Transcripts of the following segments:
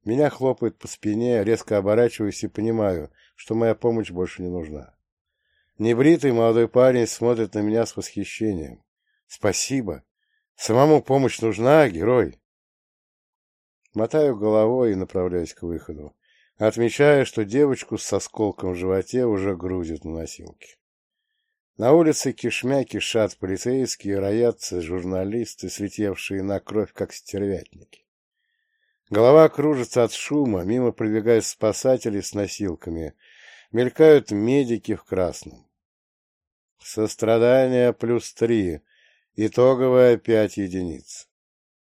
Меня хлопают по спине, резко оборачиваюсь и понимаю, что моя помощь больше не нужна. Небритый молодой парень смотрит на меня с восхищением. «Спасибо! Самому помощь нужна, герой!» Мотаю головой и направляюсь к выходу, отмечая, что девочку с осколком в животе уже грузят на носилки. На улице кишмя кишат полицейские, роятся журналисты, слетевшие на кровь, как стервятники. Голова кружится от шума, мимо пробегают спасатели с носилками, мелькают медики в красном. Сострадание +3, итоговая 5 единиц.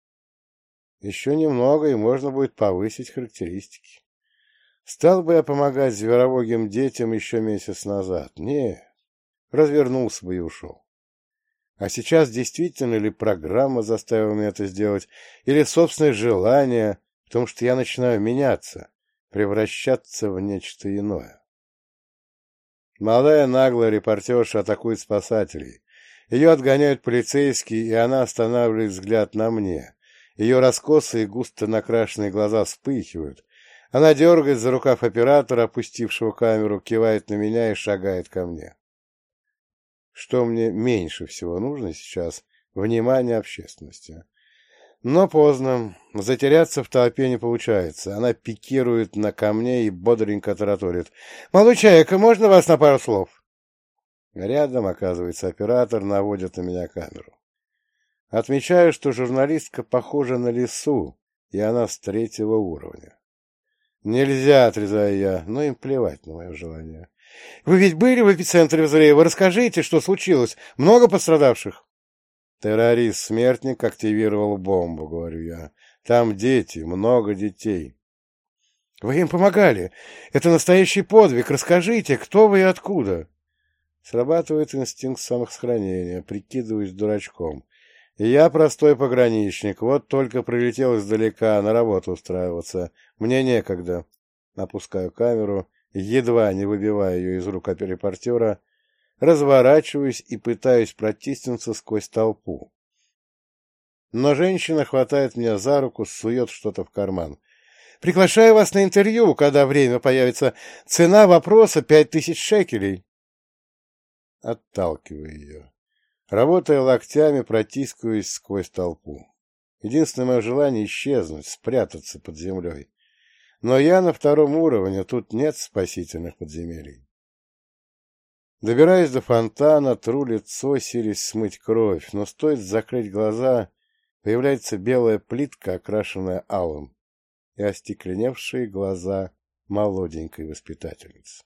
Еще немного, и можно будет повысить характеристики. Стал бы я помогать зверовогим детям еще месяц назад? Не, развернулся бы и ушел. А сейчас действительно ли программа заставила меня это сделать, или собственное желание, потому что я начинаю меняться, превращаться в нечто иное? Молодая наглая репортерша атакует спасателей. Ее отгоняют полицейские, и она останавливает взгляд на мне. Ее раскосые, густо накрашенные глаза вспыхивают. Она дергает за рукав оператора, опустившего камеру, кивает на меня и шагает ко мне. Что мне меньше всего нужно сейчас? Внимание общественности. Но поздно. Затеряться в толпе не получается. Она пикирует ко мне и бодренько тараторит. «Молодой человек, можно вас на пару слов?» Рядом, оказывается, оператор наводит на меня камеру. Отмечаю, что журналистка похожа на лису, и она с 3-го уровня. «Нельзя», — отрезаю я, но им плевать на мое желание. «Вы ведь были в эпицентре взрыва? Расскажите, что случилось? Много пострадавших?» «Террорист-смертник активировал бомбу», — говорю я. «Там дети, много детей». «Вы им помогали? Это настоящий подвиг. Расскажите, кто вы и откуда?» Срабатывает инстинкт самосохранения, прикидываюсь дурачком. И я простой пограничник, вот только прилетел издалека на работу устраиваться. Мне некогда. Опускаю камеру, едва не выбивая ее из рук репортера, разворачиваюсь и пытаюсь протиснуться сквозь толпу. Но женщина хватает меня за руку, сует что-то в карман. «Приглашаю вас на интервью, когда время появится. Цена вопроса 5000 шекелей». Отталкиваю ее. Работая локтями, протискиваюсь сквозь толпу. Единственное мое желание — исчезнуть, спрятаться под землей. Но я на 2-м уровне, тут нет спасительных подземелий. Добираюсь до фонтана, тру лицо, силясь смыть кровь, но стоит закрыть глаза, появляется белая плитка, окрашенная алым, и остекленевшие глаза молоденькой воспитательницы.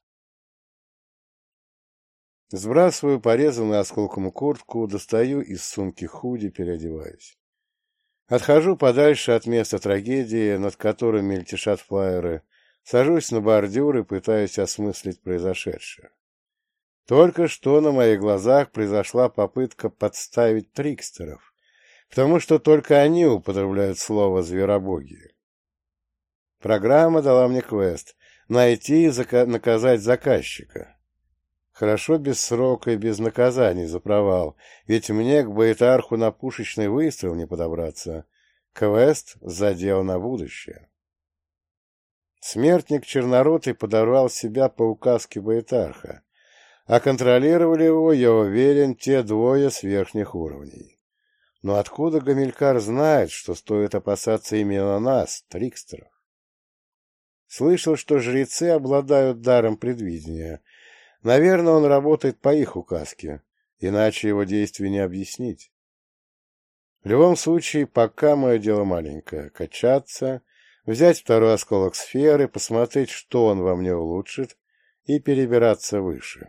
Сбрасываю порезанную осколком куртку, достаю из сумки худи, переодеваюсь. Отхожу подальше от места трагедии, над которым мельтешат флаеры, сажусь на бордюр и пытаюсь осмыслить произошедшее. Только что на моих глазах произошла попытка подставить трикстеров, потому что только они употребляют слово «зверобоги». Программа дала мне квест — найти и наказать заказчика. Хорошо без срока и без наказаний за провал, ведь мне к Баэтарху на пушечный выстрел не подобраться. Квест задел на будущее. Смертник черноротый подорвал себя по указке Баэтарха, а контролировали его, я уверен, те 2 с верхних уровней. Но откуда Гамилькар знает, что стоит опасаться именно нас, трикстеров? Слышал, что жрецы обладают даром предвидения. Наверное, он работает по их указке, иначе его действия не объяснить. В любом случае, пока мое дело маленькое — качаться, взять 2-й осколок сферы, посмотреть, что он во мне улучшит, и перебираться выше.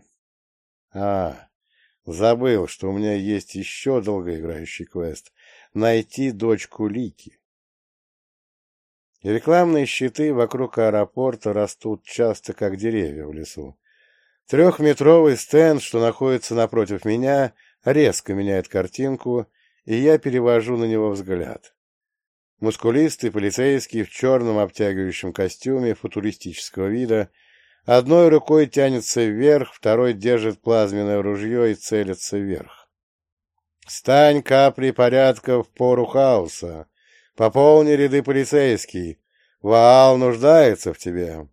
Забыл, что у меня есть еще долгоиграющий квест — найти дочку Лики. Рекламные щиты вокруг аэропорта растут часто, как деревья в лесу. 3-метровый стенд, что находится напротив меня, резко меняет картинку, и я перевожу на него взгляд. Мускулистый полицейский в черном обтягивающем костюме футуристического вида одной рукой тянется вверх, второй держит плазменное ружье и целится вверх. «Стань каплей порядка в пору хаоса! Пополни ряды полицейских! Ваал нуждается в тебе.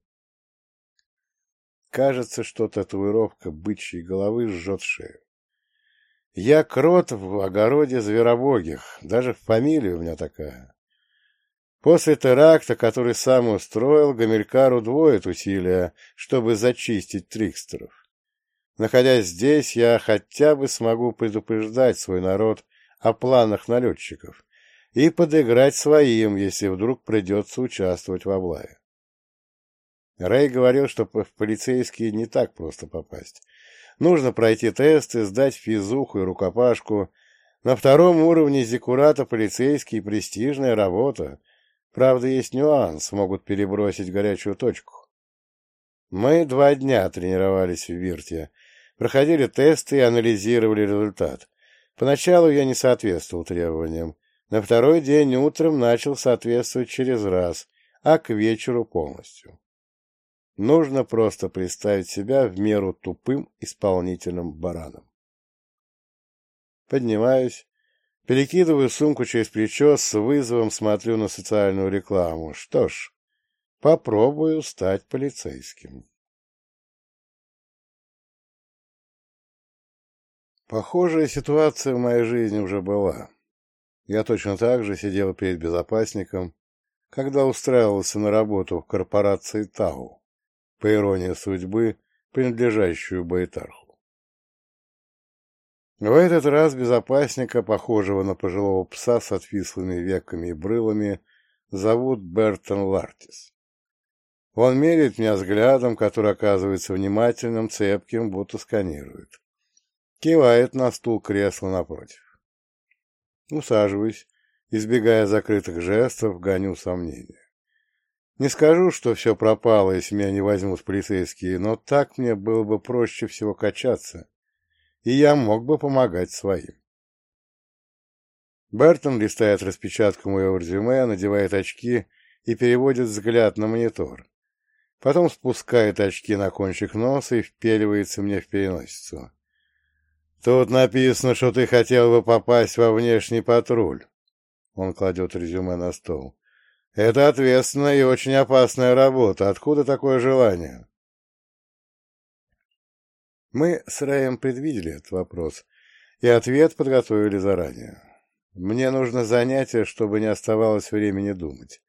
Кажется, что татуировка бычьей головы жжет шею. Я крот в огороде зверобогих, даже фамилия у меня такая. После теракта, который сам устроил, Гамилькар удвоит усилия, чтобы зачистить трикстеров. Находясь здесь, я хотя бы смогу предупреждать свой народ о планах налетчиков и подыграть своим, если вдруг придется участвовать в облаве. Рэй говорил, что в полицейские не так просто попасть. Нужно пройти тесты, сдать физуху и рукопашку. На втором уровне зиккурата полицейский — престижная работа. Правда, есть нюанс, могут перебросить горячую точку. Мы 2 дня тренировались в Вирте, проходили тесты и анализировали результат. Поначалу я не соответствовал требованиям. На второй день утром начал соответствовать через раз, а к вечеру полностью. Нужно просто представить себя в меру тупым исполнительным бараном. Поднимаюсь, перекидываю сумку через плечо, с вызовом смотрю на социальную рекламу. Что ж, попробую стать полицейским. Похожая ситуация в моей жизни уже была. Я точно так же сидел перед безопасником, когда устраивался на работу в корпорации Тау, по иронии судьбы, принадлежащую Байтарху. В этот раз безопасника, похожего на пожилого пса с отвислыми веками и брылами, зовут Бертон Лартис. Он меряет меня взглядом, который оказывается внимательным, цепким, будто сканирует. Кивает на стул кресла напротив. Усаживаюсь, избегая закрытых жестов, гоню сомнения. Не скажу, что все пропало, если меня не возьмут полицейские, но так мне было бы проще всего качаться, и я мог бы помогать своим. Бертон листает распечатку моего резюме, надевает очки и переводит взгляд на монитор. Потом спускает очки на кончик носа и впеливается мне в переносицу. «Тут написано, что ты хотел бы попасть во внешний патруль». Он кладет резюме на стол. «Это ответственная и очень опасная работа. Откуда такое желание?» Мы с Рэем предвидели этот вопрос, и ответ подготовили заранее. Мне нужно занятие, чтобы не оставалось времени думать.